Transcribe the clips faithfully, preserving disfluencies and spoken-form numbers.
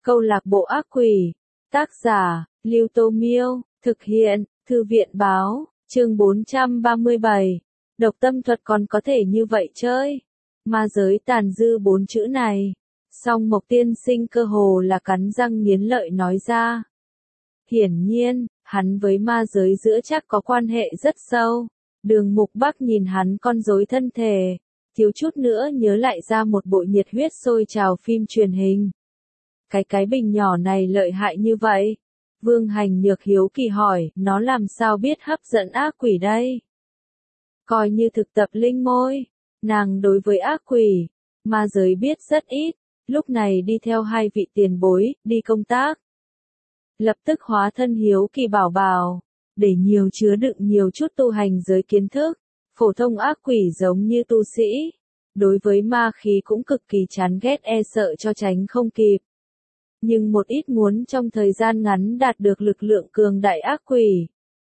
Câu lạc bộ ác quỷ. Tác giả, Lưu Tô Miêu. Thực hiện, Thư viện Báo. Chương bốn trăm ba mươi bảy. Độc tâm thuật còn có thể như vậy chơi. Ma giới tàn dư bốn chữ này. Song Mộc tiên sinh cơ hồ là cắn răng nghiến lợi nói ra. Hiển nhiên, hắn với ma giới giữa chắc có quan hệ rất sâu. Đường Mục Bắc nhìn hắn con rối thân thể, thiếu chút nữa nhớ lại ra một bộ nhiệt huyết sôi trào phim truyền hình. Cái cái bình nhỏ này lợi hại như vậy. Vương Hành Nhược hiếu kỳ hỏi, nó làm sao biết hấp dẫn ác quỷ đây? Coi như thực tập linh môi, nàng đối với ác quỷ, ma giới biết rất ít, lúc này đi theo hai vị tiền bối, đi công tác. Lập tức hóa thân hiếu kỳ bảo bảo, để nhiều chứa đựng nhiều chút tu hành giới kiến thức, phổ thông ác quỷ giống như tu sĩ. Đối với ma khí cũng cực kỳ chán ghét e sợ cho tránh không kịp. Nhưng một ít muốn trong thời gian ngắn đạt được lực lượng cường đại ác quỷ,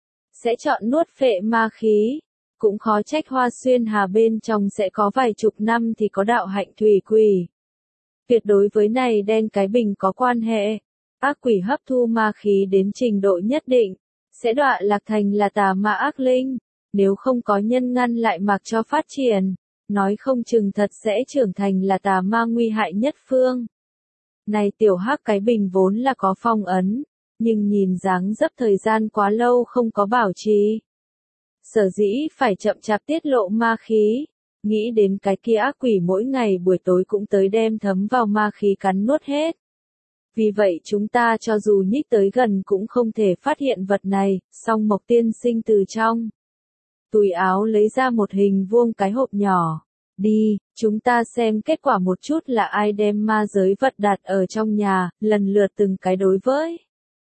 sẽ chọn nuốt phệ ma khí. Cũng khó trách Hoa Xuyên Hà bên trong sẽ có vài chục năm thì có đạo hạnh thủy quỷ. Tuyệt đối với này đen cái bình có quan hệ. Ác quỷ hấp thu ma khí đến trình độ nhất định, sẽ đọa lạc thành là tà ma ác linh. Nếu không có nhân ngăn lại mặc cho phát triển, nói không chừng thật sẽ trưởng thành là tà ma nguy hại nhất phương. Này tiểu hắc cái bình vốn là có phong ấn, nhưng nhìn dáng dấp thời gian quá lâu không có bảo trì. Sở dĩ phải chậm chạp tiết lộ ma khí, nghĩ đến cái kia ác quỷ mỗi ngày buổi tối cũng tới đem thấm vào ma khí cắn nuốt hết. Vì vậy chúng ta cho dù nhích tới gần cũng không thể phát hiện vật này, song Mộc tiên sinh từ trong túi áo lấy ra một hình vuông cái hộp nhỏ. Đi, chúng ta xem kết quả một chút là ai đem ma giới vật đặt ở trong nhà, lần lượt từng cái đối với.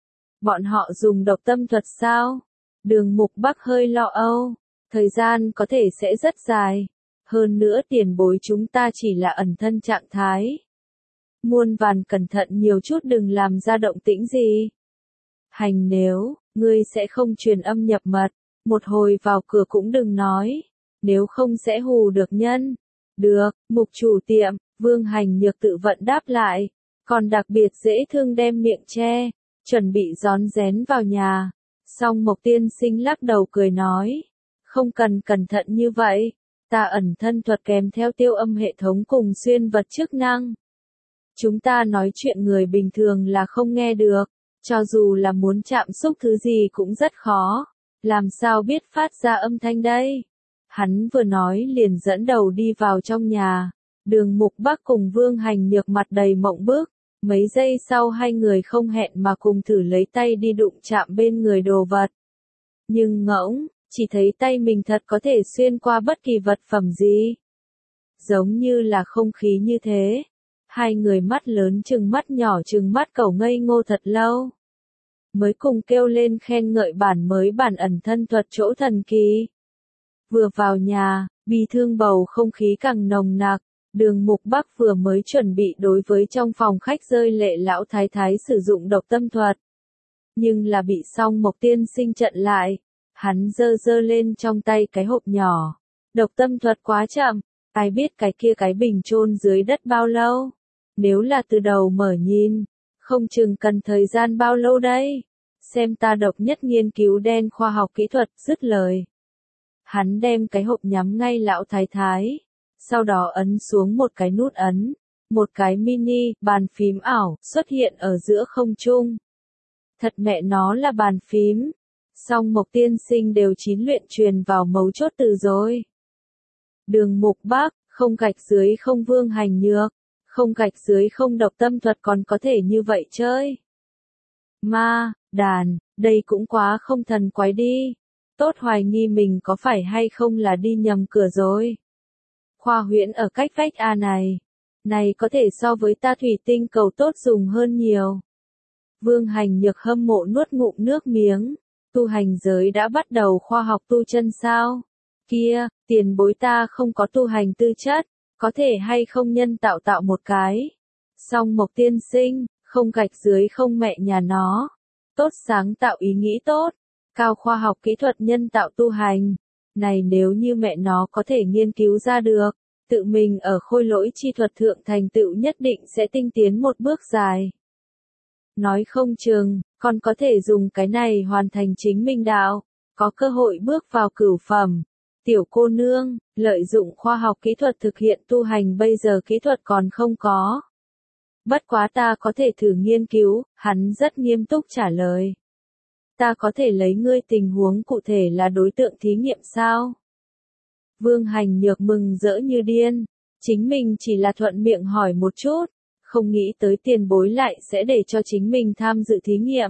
Bọn họ dùng độc tâm thuật sao? Đường Mục Bắc hơi lo âu, thời gian có thể sẽ rất dài. Hơn nữa tiền bối chúng ta chỉ là ẩn thân trạng thái. Muôn vàn cẩn thận nhiều chút đừng làm ra động tĩnh gì. Hành nếu, ngươi sẽ không truyền âm nhập mật, một hồi vào cửa cũng đừng nói, nếu không sẽ hù được nhân. Được, Mục chủ tiệm, Vương Hành Nhược tự vận đáp lại, còn đặc biệt dễ thương đem miệng che, chuẩn bị rón rén vào nhà. Song Mộc tiên sinh lắc đầu cười nói, không cần cẩn thận như vậy, ta ẩn thân thuật kèm theo tiêu âm hệ thống cùng xuyên vật chức năng. Chúng ta nói chuyện người bình thường là không nghe được, cho dù là muốn chạm xúc thứ gì cũng rất khó, làm sao biết phát ra âm thanh đây? Hắn vừa nói liền dẫn đầu đi vào trong nhà, Đường Mục Bắc cùng Vương Hành Nhược mặt đầy mộng bức, mấy giây sau hai người không hẹn mà cùng thử lấy tay đi đụng chạm bên người đồ vật. Nhưng ngỗng, chỉ thấy tay mình thật có thể xuyên qua bất kỳ vật phẩm gì. Giống như là không khí như thế. Hai người mắt lớn chừng mắt nhỏ chừng mắt cẩu ngây ngô thật lâu. Mới cùng kêu lên khen ngợi bản mới bản ẩn thân thuật chỗ thần kỳ. Vừa vào nhà, bi thương bầu không khí càng nồng nặc, Đường Mục Bắc vừa mới chuẩn bị đối với trong phòng khách rơi lệ lão thái thái sử dụng độc tâm thuật. Nhưng là bị song Mộc tiên sinh chặn lại, hắn giơ giơ lên trong tay cái hộp nhỏ. Độc tâm thuật quá chậm, ai biết cái kia cái bình chôn dưới đất bao lâu. Nếu là từ đầu mở nhìn, không chừng cần thời gian bao lâu đây. Xem ta độc nhất nghiên cứu đen khoa học kỹ thuật, dứt lời. Hắn đem cái hộp nhắm ngay lão thái thái, sau đó ấn xuống một cái nút ấn, một cái mini, bàn phím ảo, xuất hiện ở giữa không trung. Thật mẹ nó là bàn phím, song Mộc tiên sinh đều chín luyện truyền vào mấu chốt từ rồi. Đường Mục Bắc, không gạch dưới không Vương Hành Nhược, không gạch dưới không độc tâm thuật còn có thể như vậy chơi. Ma, đàn, đây cũng quá không thần quái đi. Tốt hoài nghi mình có phải hay không là đi nhầm cửa rồi. Khoa huyễn ở cách vách A này. Này có thể so với ta thủy tinh cầu tốt dùng hơn nhiều. Vương Hành Nhược hâm mộ nuốt ngụm nước miếng. Tu hành giới đã bắt đầu khoa học tu chân sao? Kia, tiền bối ta không có tu hành tư chất, có thể hay không nhân tạo tạo một cái. Song Mộc tiên sinh, không gạch dưới không mẹ nhà nó. Tốt sáng tạo ý nghĩ tốt. Cao khoa học kỹ thuật nhân tạo tu hành. Này nếu như mẹ nó có thể nghiên cứu ra được, tự mình ở khôi lỗi chi thuật thượng thành tựu nhất định sẽ tinh tiến một bước dài. Nói không chừng, còn có thể dùng cái này hoàn thành chính minh đạo, có cơ hội bước vào cửu phẩm. Tiểu cô nương, lợi dụng khoa học kỹ thuật thực hiện tu hành bây giờ kỹ thuật còn không có. Bất quá ta có thể thử nghiên cứu, hắn rất nghiêm túc trả lời. Ta có thể lấy ngươi tình huống cụ thể là đối tượng thí nghiệm sao? Vương Hành Nhược mừng rỡ như điên, chính mình chỉ là thuận miệng hỏi một chút, không nghĩ tới tiền bối lại sẽ để cho chính mình tham dự thí nghiệm.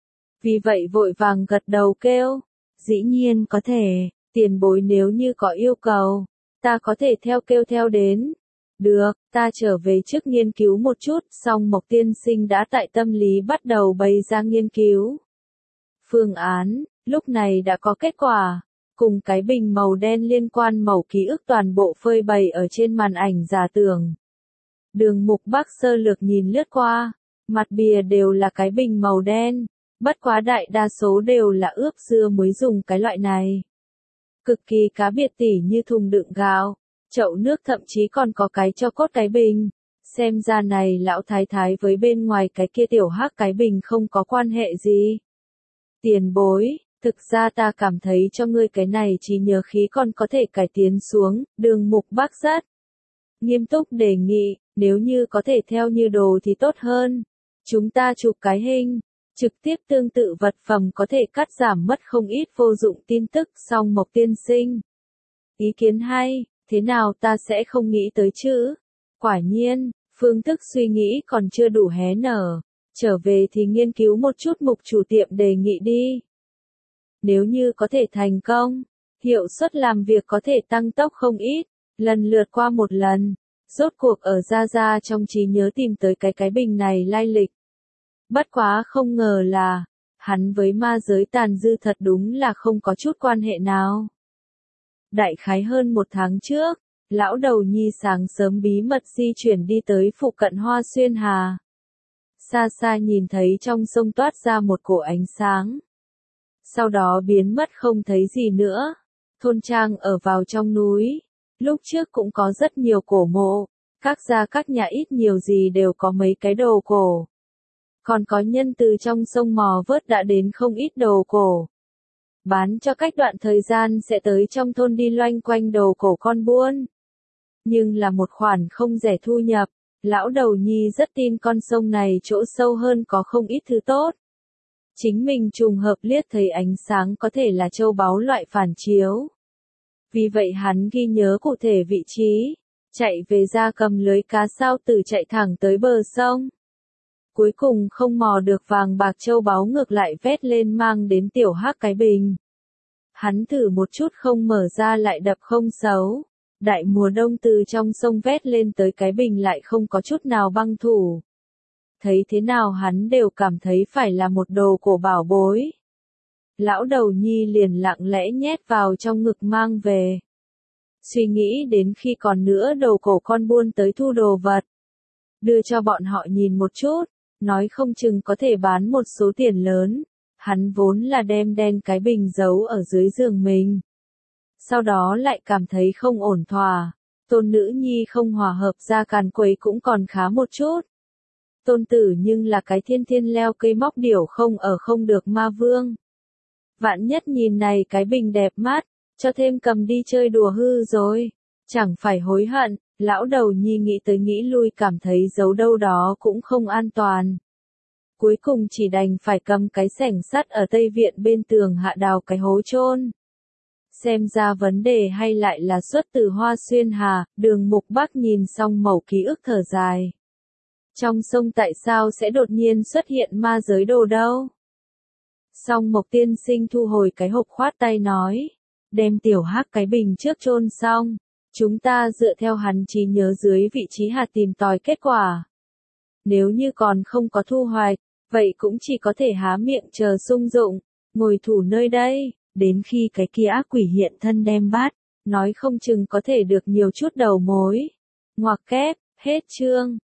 Vì vậy vội vàng gật đầu kêu, dĩ nhiên có thể, tiền bối nếu như có yêu cầu, ta có thể theo kêu theo đến. Được, ta trở về trước nghiên cứu một chút, xong Mộc tiên sinh đã tại tâm lý bắt đầu bày ra nghiên cứu. Phương án, lúc này đã có kết quả, cùng cái bình màu đen liên quan mẩu ký ức toàn bộ phơi bày ở trên màn ảnh giả tưởng. Đường Mục Bắc sơ lược nhìn lướt qua, mặt bìa đều là cái bình màu đen, bất quá đại đa số đều là ướp dưa muối dùng cái loại này. Cực kỳ cá biệt tỉ như thùng đựng gạo, chậu nước thậm chí còn có cái cho cốt cái bình. Xem ra này lão thái thái với bên ngoài cái kia tiểu hắc cái bình không có quan hệ gì. Tiền bối, thực ra ta cảm thấy cho ngươi cái này trí nhớ khí còn có thể cải tiến xuống, Đường Mục Bắc rất nghiêm túc đề nghị, nếu như có thể theo như đồ thì tốt hơn. Chúng ta chụp cái hình, trực tiếp tương tự vật phẩm có thể cắt giảm mất không ít vô dụng tin tức. Song Mộc tiên sinh. Ý kiến hay, thế nào ta sẽ không nghĩ tới chứ? Quả nhiên, phương thức suy nghĩ còn chưa đủ hé nở. Trở về thì nghiên cứu một chút mục chủ tiệm đề nghị đi. Nếu như có thể thành công, hiệu suất làm việc có thể tăng tốc không ít, lần lượt qua một lần, rốt cuộc ở Gia Gia trong trí nhớ tìm tới cái cái bình này lai lịch. Bất quá không ngờ là, hắn với ma giới tàn dư thật đúng là không có chút quan hệ nào. Đại khái hơn một tháng trước, lão đầu nhi sáng sớm bí mật di chuyển đi tới phụ cận Hoa Xuyên Hà. Xa xa nhìn thấy trong sông toát ra một cổ ánh sáng. Sau đó biến mất không thấy gì nữa. Thôn trang ở vào trong núi. Lúc trước cũng có rất nhiều cổ mộ. Các gia các nhà ít nhiều gì đều có mấy cái đồ cổ. Còn có nhân từ trong sông mò vớt đã đến không ít đồ cổ. Bán cho cách đoạn thời gian sẽ tới trong thôn đi loanh quanh đồ cổ con buôn. Nhưng là một khoản không rẻ thu nhập. Lão đầu nhi rất tin con sông này chỗ sâu hơn có không ít thứ tốt. Chính mình trùng hợp liếc thấy ánh sáng có thể là châu báu loại phản chiếu. Vì vậy hắn ghi nhớ cụ thể vị trí, chạy về ra cầm lưới cá sao tử chạy thẳng tới bờ sông. Cuối cùng không mò được vàng bạc châu báu ngược lại vét lên mang đến tiểu hắc cái bình. Hắn thử một chút không mở ra lại đập không xấu. Đại mùa đông từ trong sông vét lên tới cái bình lại không có chút nào băng thủ. Thấy thế nào hắn đều cảm thấy phải là một đồ cổ bảo bối. Lão đầu nhi liền lặng lẽ nhét vào trong ngực mang về. Suy nghĩ đến khi còn nữa đồ cổ con buôn tới thu đồ vật. Đưa cho bọn họ nhìn một chút, nói không chừng có thể bán một số tiền lớn. Hắn vốn là đem đen cái bình giấu ở dưới giường mình. Sau đó lại cảm thấy không ổn thỏa, tôn nữ nhi không hòa hợp ra càn quấy cũng còn khá một chút. Tôn tử nhưng là cái thiên thiên leo cây móc điểu không ở không được ma vương. Vạn nhất nhìn này cái bình đẹp mắt, cho thêm cầm đi chơi đùa hư rồi, chẳng phải hối hận. Lão đầu nhi nghĩ tới nghĩ lui cảm thấy giấu đâu đó cũng không an toàn. Cuối cùng chỉ đành phải cầm cái xẻng sắt ở Tây Viện bên tường hạ đào cái hố chôn. Xem ra vấn đề hay lại là xuất từ Hoa Xuyên Hà. Đường Mục Bắc nhìn xong mẩu ký ức thở dài. Trong sông tại sao sẽ đột nhiên xuất hiện ma giới đồ đâu? Song Mộc tiên sinh thu hồi cái hộp khoát tay nói. Đem tiểu hắc cái bình trước chôn xong. Chúng ta dựa theo hắn trí nhớ dưới vị trí hạt tìm tòi kết quả. Nếu như còn không có thu hoạch, vậy cũng chỉ có thể há miệng chờ sung dụng, ngồi thủ nơi đây. Đến khi cái kia ác quỷ hiện thân đem bắt, nói không chừng có thể được nhiều chút đầu mối. Ngoặc kép, hết chương.